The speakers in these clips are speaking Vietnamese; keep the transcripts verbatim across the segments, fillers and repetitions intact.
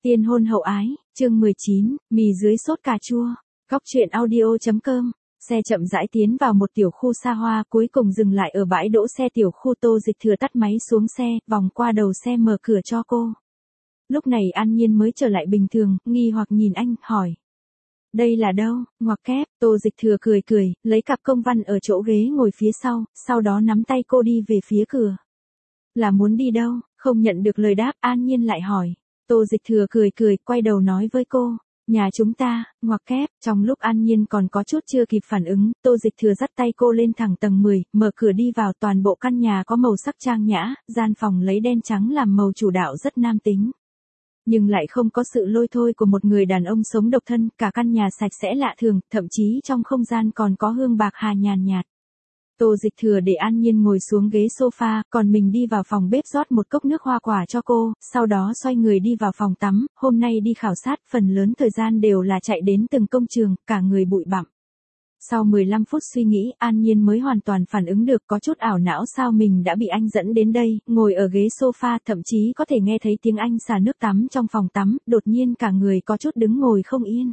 Tiên hôn hậu ái, chương mười chín, mì dưới sốt cà chua. Góc truyện audio.com. Xe chậm rãi tiến vào một tiểu khu xa hoa, cuối cùng dừng lại ở bãi đỗ xe tiểu khu. Tô Dịch Thừa tắt máy xuống xe, vòng qua đầu xe mở cửa cho cô. Lúc này An Nhiên mới trở lại bình thường, nghi hoặc nhìn anh, hỏi. Đây là đâu, ngoặc kép. Tô Dịch Thừa cười cười, lấy cặp công văn ở chỗ ghế ngồi phía sau, sau đó nắm tay cô đi về phía cửa. Là muốn đi đâu? Không nhận được lời đáp, An Nhiên lại hỏi. Tô Dịch Thừa cười cười, quay đầu nói với cô. Nhà chúng ta, ngoặc kép. Trong lúc An Nhiên còn có chút chưa kịp phản ứng, Tô Dịch Thừa dắt tay cô lên thẳng tầng mười, mở cửa đi vào. Toàn bộ căn nhà có màu sắc trang nhã, gian phòng lấy đen trắng làm màu chủ đạo, rất nam tính. Nhưng lại không có sự lôi thôi của một người đàn ông sống độc thân, cả căn nhà sạch sẽ lạ thường, thậm chí trong không gian còn có hương bạc hà nhàn nhạt. Tô Dịch Thừa để An Nhiên ngồi xuống ghế sofa, còn mình đi vào phòng bếp rót một cốc nước hoa quả cho cô, sau đó xoay người đi vào phòng tắm. Hôm nay đi khảo sát, phần lớn thời gian đều là chạy đến từng công trường, cả người bụi bặm. Sau mười lăm phút suy nghĩ, An Nhiên mới hoàn toàn phản ứng được, có chút ảo não sao mình đã bị anh dẫn đến đây. Ngồi ở ghế sofa, thậm chí có thể nghe thấy tiếng anh xả nước tắm trong phòng tắm, đột nhiên cả người có chút đứng ngồi không yên.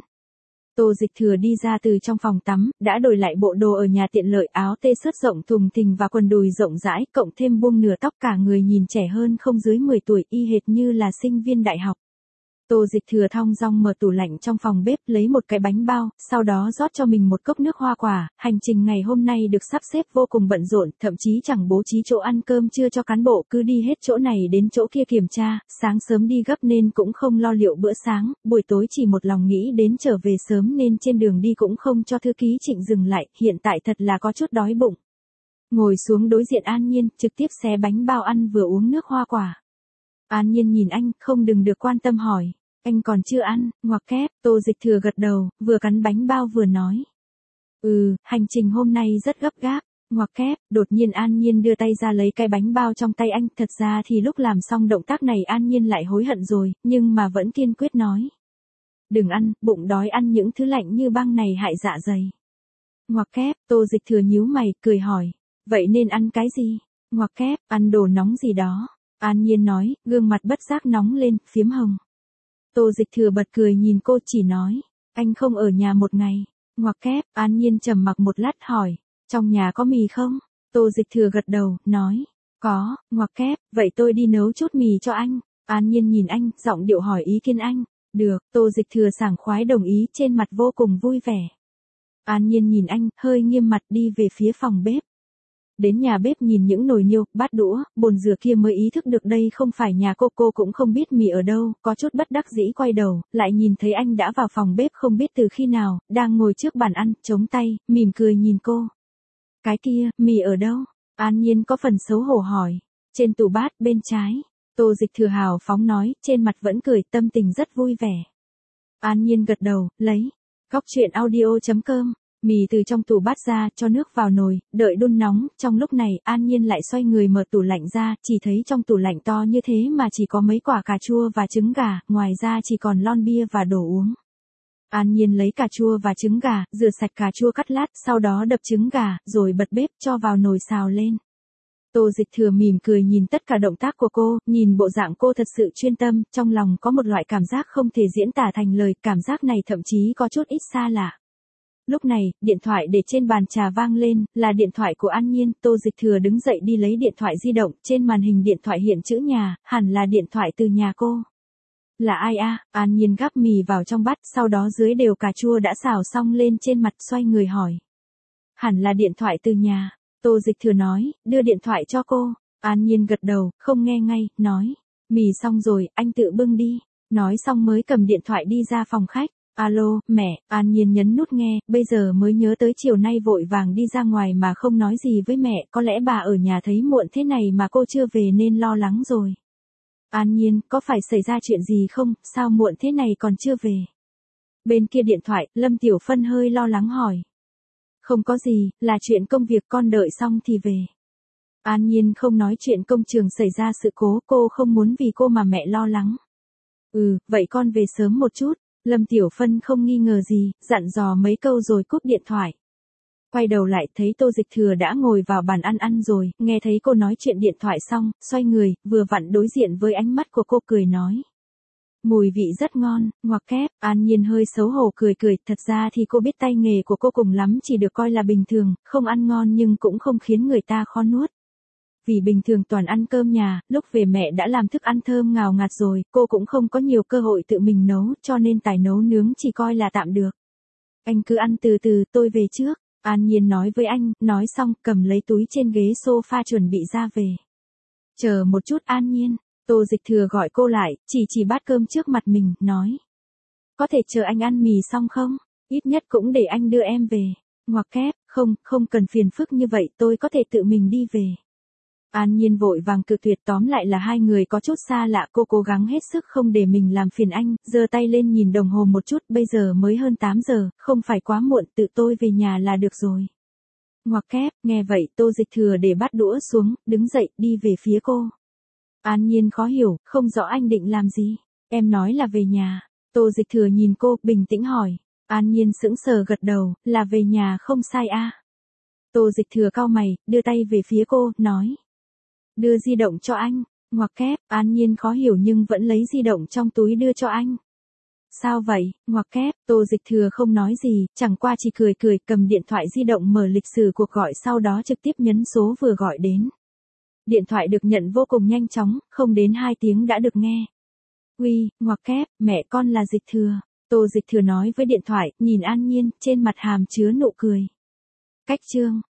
Tô Dịch Thừa đi ra từ trong phòng tắm, đã đổi lại bộ đồ ở nhà tiện lợi, áo t-shirt rộng thùng thình và quần đùi rộng rãi, cộng thêm buông nửa tóc, cả người nhìn trẻ hơn không dưới mười tuổi, y hệt như là sinh viên đại học. Tô Dịch Thừa thong dong mở tủ lạnh trong phòng bếp, lấy một cái bánh bao, sau đó rót cho mình một cốc nước hoa quả. Hành trình ngày hôm nay được sắp xếp vô cùng bận rộn, thậm chí chẳng bố trí chỗ ăn cơm trưa cho cán bộ, cứ đi hết chỗ này đến chỗ kia kiểm tra. Sáng sớm đi gấp nên cũng không lo liệu bữa sáng, buổi tối chỉ một lòng nghĩ đến trở về sớm nên trên đường đi cũng không cho thư ký Trịnh dừng lại, hiện tại thật là có chút đói bụng. Ngồi xuống đối diện An Nhiên, trực tiếp xé bánh bao ăn vừa uống nước hoa quả. An Nhiên nhìn anh, không đừng được quan tâm hỏi. Anh còn chưa ăn, ngoặc kép. Tô Dịch Thừa gật đầu, vừa cắn bánh bao vừa nói. Ừ, hành trình hôm nay rất gấp gáp, ngoặc kép. Đột nhiên An Nhiên đưa tay ra lấy cái bánh bao trong tay anh. Thật ra thì lúc làm xong động tác này An Nhiên lại hối hận rồi, nhưng mà vẫn kiên quyết nói. Đừng ăn, bụng đói ăn những thứ lạnh như băng này hại dạ dày. Ngoặc kép. Tô Dịch Thừa nhíu mày, cười hỏi. Vậy nên ăn cái gì? Ngoặc kép. Ăn đồ nóng gì đó. An Nhiên nói, gương mặt bất giác nóng lên, phiếm hồng. Tô Dịch Thừa bật cười nhìn cô, chỉ nói, anh không ở nhà một ngày. Ngoặc kép. An Nhiên trầm mặc một lát hỏi, trong nhà có mì không? Tô Dịch Thừa gật đầu, nói, có. Ngoặc kép. Vậy tôi đi nấu chút mì cho anh. An Nhiên nhìn anh, giọng điệu hỏi ý kiến anh. Được. Tô Dịch Thừa sảng khoái đồng ý, trên mặt vô cùng vui vẻ. An Nhiên nhìn anh, hơi nghiêm mặt đi về phía phòng bếp. Đến nhà bếp nhìn những nồi niêu, bát đũa, bồn rửa kia mới ý thức được đây không phải nhà cô. Cô cũng không biết mì ở đâu, có chút bất đắc dĩ quay đầu, lại nhìn thấy anh đã vào phòng bếp không biết từ khi nào, đang ngồi trước bàn ăn, chống tay, mỉm cười nhìn cô. Cái kia, mì ở đâu? An Nhiên có phần xấu hổ hỏi. Trên tủ bát, bên trái. Tô Dịch Thừa hào phóng nói, trên mặt vẫn cười, tâm tình rất vui vẻ. An Nhiên gật đầu, lấy. Góc truyện audio.com. Mì từ trong tủ bát ra, cho nước vào nồi, đợi đun nóng. Trong lúc này, An Nhiên lại xoay người mở tủ lạnh ra, chỉ thấy trong tủ lạnh to như thế mà chỉ có mấy quả cà chua và trứng gà, ngoài ra chỉ còn lon bia và đồ uống. An Nhiên lấy cà chua và trứng gà, rửa sạch cà chua cắt lát, sau đó đập trứng gà, rồi bật bếp cho vào nồi xào lên. Tô Dịch Thừa mỉm cười nhìn tất cả động tác của cô, nhìn bộ dạng cô thật sự chuyên tâm, trong lòng có một loại cảm giác không thể diễn tả thành lời, cảm giác này thậm chí có chút ít xa lạ. Lúc này, điện thoại để trên bàn trà vang lên, là điện thoại của An Nhiên. Tô Dịch Thừa đứng dậy đi lấy điện thoại di động, trên màn hình điện thoại hiện chữ nhà, hẳn là điện thoại từ nhà cô. Là ai a? À? An Nhiên gắp mì vào trong bát, sau đó dưới đều cà chua đã xào xong lên trên mặt, xoay người hỏi. Hẳn là điện thoại từ nhà. Tô Dịch Thừa nói, đưa điện thoại cho cô. An Nhiên gật đầu, không nghe ngay, nói. Mì xong rồi, anh tự bưng đi. Nói xong mới cầm điện thoại đi ra phòng khách. Alo, mẹ. An Nhiên nhấn nút nghe, bây giờ mới nhớ tới chiều nay vội vàng đi ra ngoài mà không nói gì với mẹ, có lẽ bà ở nhà thấy muộn thế này mà cô chưa về nên lo lắng rồi. An Nhiên, có phải xảy ra chuyện gì không, sao muộn thế này còn chưa về? Bên kia điện thoại, Lâm Tiểu Phân hơi lo lắng hỏi. Không có gì, là chuyện công việc, con đợi xong thì về. An Nhiên không nói chuyện công trường xảy ra sự cố, cô không muốn vì cô mà mẹ lo lắng. Ừ, vậy con về sớm một chút. Lâm Tiểu Phân không nghi ngờ gì, dặn dò mấy câu rồi cúp điện thoại. Quay đầu lại thấy Tô Dịch Thừa đã ngồi vào bàn ăn ăn rồi, nghe thấy cô nói chuyện điện thoại xong, xoay người, vừa vặn đối diện với ánh mắt của cô, cười nói. Mùi vị rất ngon, ngoặc kép, An Nhiên hơi xấu hổ cười cười, thật ra thì cô biết tay nghề của cô cùng lắm chỉ được coi là bình thường, không ăn ngon nhưng cũng không khiến người ta khó nuốt. Vì bình thường toàn ăn cơm nhà, lúc về mẹ đã làm thức ăn thơm ngào ngạt rồi, cô cũng không có nhiều cơ hội tự mình nấu, cho nên tài nấu nướng chỉ coi là tạm được. Anh cứ ăn từ từ, tôi về trước, An Nhiên nói với anh, nói xong cầm lấy túi trên ghế sofa chuẩn bị ra về. Chờ một chút An Nhiên, Tô Dịch Thừa gọi cô lại, chỉ chỉ bát cơm trước mặt mình, nói. Có thể chờ anh ăn mì xong không? Ít nhất cũng để anh đưa em về. Ngoặc kép, không, không cần phiền phức như vậy, tôi có thể tự mình đi về. An Nhiên vội vàng cự tuyệt, tóm lại là hai người có chút xa lạ, cô cố gắng hết sức không để mình làm phiền anh, giơ tay lên nhìn đồng hồ một chút, bây giờ mới hơn tám giờ, không phải quá muộn, tự tôi về nhà là được rồi. Ngoặc kép, nghe vậy Tô Dịch Thừa để bát đũa xuống, đứng dậy, đi về phía cô. An Nhiên khó hiểu, không rõ anh định làm gì. Em nói là về nhà. Tô Dịch Thừa nhìn cô, bình tĩnh hỏi. An Nhiên sững sờ gật đầu, là về nhà không sai a. À. Tô Dịch Thừa cau mày, đưa tay về phía cô, nói. Đưa di động cho anh. Ngoặc kép, An Nhiên khó hiểu nhưng vẫn lấy di động trong túi đưa cho anh. Sao vậy? Ngoặc kép, Tô Dịch Thừa không nói gì, chẳng qua chỉ cười cười, cầm điện thoại di động mở lịch sử cuộc gọi, sau đó trực tiếp nhấn số vừa gọi đến. Điện thoại được nhận vô cùng nhanh chóng, không đến hai tiếng đã được nghe. Uy, ngoặc kép, mẹ con là Dịch Thừa. Tô Dịch Thừa nói với điện thoại, nhìn An Nhiên, trên mặt hàm chứa nụ cười. Cách chương.